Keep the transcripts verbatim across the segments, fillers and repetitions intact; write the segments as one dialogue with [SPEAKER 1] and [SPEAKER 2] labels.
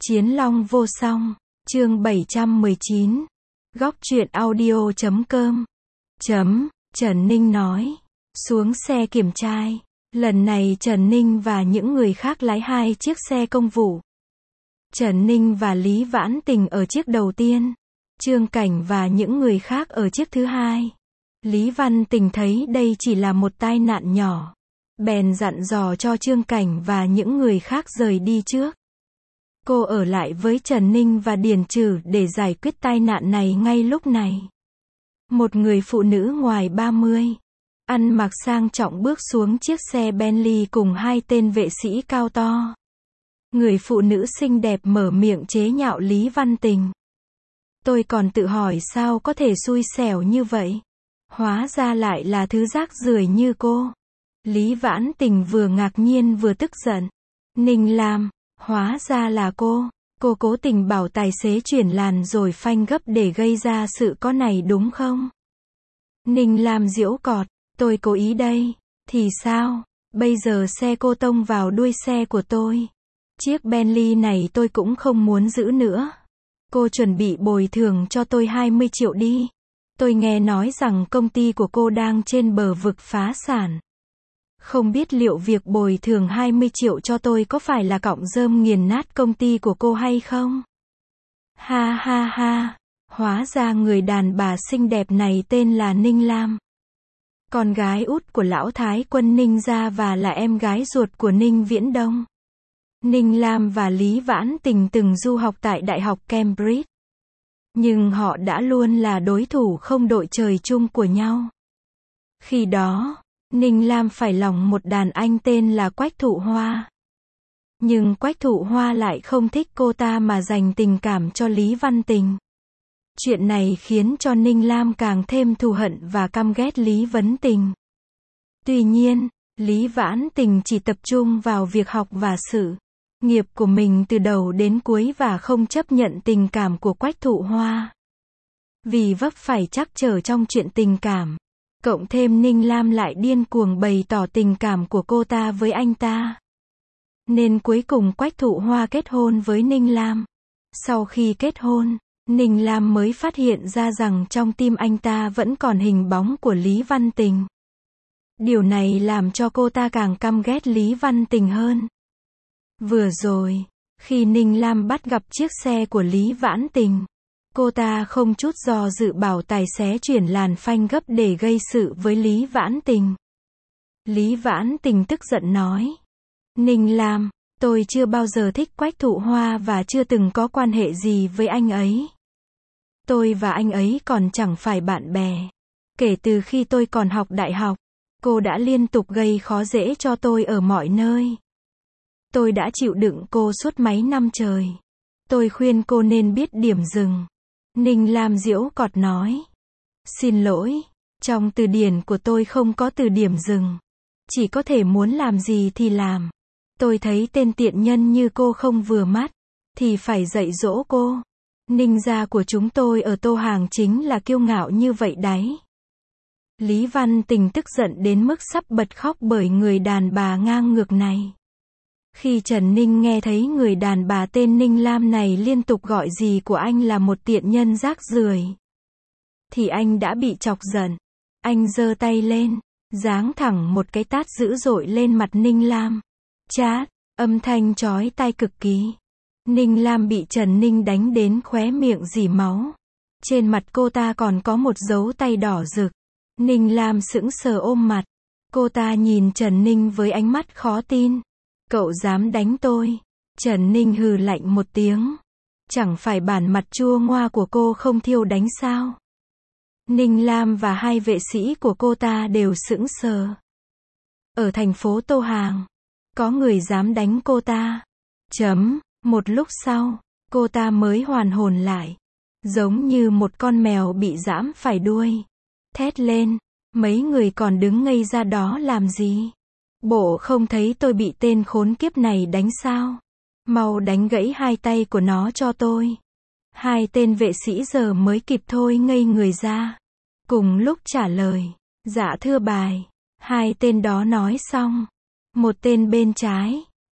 [SPEAKER 1] Chiến Long vô song, chương bảy trăm mười chín. Góc truyện audio chấm com. Chấm, Trần Ninh nói. Xuống xe kiểm trai. Lần này Trần Ninh và những người khác lái hai chiếc xe công vụ. Trần Ninh và Lý Vãn Tình ở chiếc đầu tiên. Trương Cảnh và những người khác ở chiếc thứ hai. Lý Văn Tình thấy đây chỉ là một tai nạn nhỏ. Bèn dặn dò cho Trương Cảnh và những người khác rời đi trước. Cô ở lại với Trần Ninh và Điền Trừ để giải quyết tai nạn này ngay lúc này. Một người phụ nữ ngoài ba mươi, ăn mặc sang trọng bước xuống chiếc xe Bentley cùng hai tên vệ sĩ cao to. Người phụ nữ xinh đẹp mở miệng chế nhạo Lý Văn Tình. Tôi còn tự hỏi sao có thể xui xẻo như vậy. Hóa ra lại là thứ rác rưởi như cô. Lý Vãn Tình vừa ngạc nhiên vừa tức giận. Ninh Lam, hóa ra là cô. Cô cố tình bảo tài xế chuyển làn rồi phanh gấp để gây ra sự có này đúng không? Ninh Lam giễu cọt. Tôi cố ý đây. Thì sao? Bây giờ xe cô tông vào đuôi xe của tôi. Chiếc Bentley này tôi cũng không muốn giữ nữa. Cô chuẩn bị bồi thường cho tôi hai mươi triệu đi. Tôi nghe nói rằng công ty của cô đang trên bờ vực phá sản. Không biết liệu việc bồi thường hai mươi triệu cho tôi có phải là cọng rơm nghiền nát công ty của cô hay không? Ha ha ha, hóa ra người đàn bà xinh đẹp này tên là Ninh Lam. Con gái út của lão thái quân Ninh gia và là em gái ruột của Ninh Viễn Đông. Ninh Lam và Lý Vãn Tình từng du học tại Đại học Cambridge. Nhưng họ đã luôn là đối thủ không đội trời chung của nhau. Khi đó, Ninh Lam phải lòng một đàn anh tên là Quách Thụ Hoa. Nhưng Quách Thụ Hoa lại không thích cô ta mà dành tình cảm cho Lý Văn Tình. Chuyện này khiến cho Ninh Lam càng thêm thù hận và căm ghét Lý Vấn Tình. Tuy nhiên, Lý Vãn Tình chỉ tập trung vào việc học và sự nghiệp của mình từ đầu đến cuối và không chấp nhận tình cảm của Quách Thụ Hoa. Vì vấp phải trắc trở trong chuyện tình cảm, cộng thêm Ninh Lam lại điên cuồng bày tỏ tình cảm của cô ta với anh ta. Nên cuối cùng Quách Thụ Hoa kết hôn với Ninh Lam. Sau khi kết hôn, Ninh Lam mới phát hiện ra rằng trong tim anh ta vẫn còn hình bóng của Lý Văn Tình. Điều này làm cho cô ta càng căm ghét Lý Văn Tình hơn. Vừa rồi, khi Ninh Lam bắt gặp chiếc xe của Lý Vãn Tình, cô ta không chút do dự bảo tài xế chuyển làn phanh gấp để gây sự với Lý Vãn Tình. Lý Vãn Tình tức giận nói. Ninh Lam, tôi chưa bao giờ thích Quách Thụ Hoa và chưa từng có quan hệ gì với anh ấy. Tôi và anh ấy còn chẳng phải bạn bè. Kể từ khi tôi còn học đại học, cô đã liên tục gây khó dễ cho tôi ở mọi nơi. Tôi đã chịu đựng cô suốt mấy năm trời. Tôi khuyên cô nên biết điểm dừng. Ninh Lam giễu cọt nói. Xin lỗi, trong từ điển của tôi không có từ điểm dừng. Chỉ có thể muốn làm gì thì làm. Tôi thấy tên tiện nhân như cô không vừa mắt, thì phải dạy dỗ cô. Ninh gia của chúng tôi ở Tô Hàng chính là kiêu ngạo như vậy đấy. Lý Văn Tình tức giận đến mức sắp bật khóc bởi người đàn bà ngang ngược này. Khi Trần Ninh nghe thấy người đàn bà tên Ninh Lam này liên tục gọi gì của anh là một tiện nhân rác rưởi, thì anh đã bị chọc giận. Anh giơ tay lên, giáng thẳng một cái tát dữ dội lên mặt Ninh Lam. Chát, âm thanh chói tai cực kỳ. Ninh Lam bị Trần Ninh đánh đến khóe miệng rỉ máu. Trên mặt cô ta còn có một dấu tay đỏ rực. Ninh Lam sững sờ ôm mặt. Cô ta nhìn Trần Ninh với ánh mắt khó tin. Cậu dám đánh tôi? Trần Ninh hừ lạnh một tiếng. Chẳng phải bản mặt chua ngoa của cô không thiêu đánh sao? Ninh Lam và hai vệ sĩ của cô ta đều sững sờ. Ở thành phố Tô Hàng, có người dám đánh cô ta. Chấm, một lúc sau, cô ta mới hoàn hồn lại. Giống như một con mèo bị giãm phải đuôi. Thét lên, mấy người còn đứng ngây ra đó làm gì? Bộ không thấy tôi bị tên khốn kiếp này đánh sao? Mau đánh gãy hai tay của nó cho tôi. Hai tên vệ sĩ giờ mới kịp thôi ngây người ra. Cùng lúc trả lời. Dạ thưa bài. Hai tên đó nói xong. Một tên bên trái,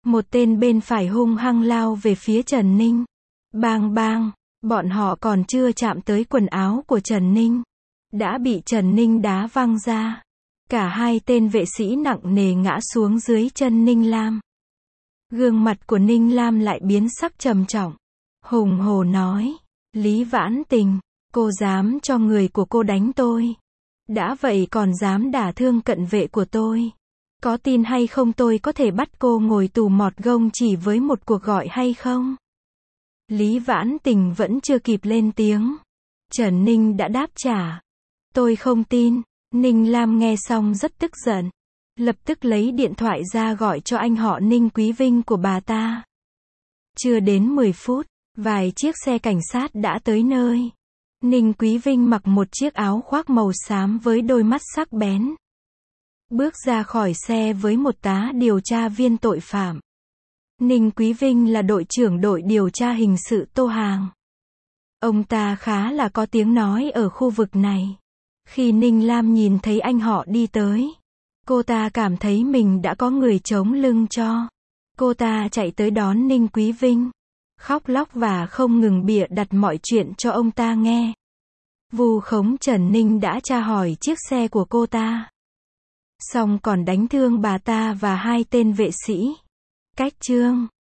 [SPEAKER 1] Một tên bên phải hung hăng lao về phía Trần Ninh. Bang bang, bọn họ còn chưa chạm tới quần áo của Trần Ninh, đã bị Trần Ninh đá văng ra. Cả hai tên vệ sĩ nặng nề ngã xuống dưới chân Ninh Lam. Gương mặt của Ninh Lam lại biến sắc trầm trọng. Hùng hồ nói, Lý Vãn Tình, cô dám cho người của cô đánh tôi. Đã vậy còn dám đả thương cận vệ của tôi. Có tin hay không tôi có thể bắt cô ngồi tù mọt gông chỉ với một cuộc gọi hay không? Lý Vãn Tình vẫn chưa kịp lên tiếng. Trần Ninh đã đáp trả. Tôi không tin. Ninh Lam nghe xong rất tức giận. Lập tức lấy điện thoại ra gọi cho anh họ Ninh Quý Vinh của bà ta. Chưa đến mười phút, vài chiếc xe cảnh sát đã tới nơi. Ninh Quý Vinh mặc một chiếc áo khoác màu xám với đôi mắt sắc bén. Bước ra khỏi xe với một tá điều tra viên tội phạm. Ninh Quý Vinh là đội trưởng đội điều tra hình sự Tô Hàng. Ông ta khá là có tiếng nói ở khu vực này. Khi Ninh Lam nhìn thấy anh họ đi tới, cô ta cảm thấy mình đã có người chống lưng cho. Cô ta chạy tới đón Ninh Quý Vinh, khóc lóc và không ngừng bịa đặt mọi chuyện cho ông ta nghe. Vu khống Trần Ninh đã tra hỏi chiếc xe của cô ta. Xong còn đánh thương bà ta và hai tên vệ sĩ. Cách chương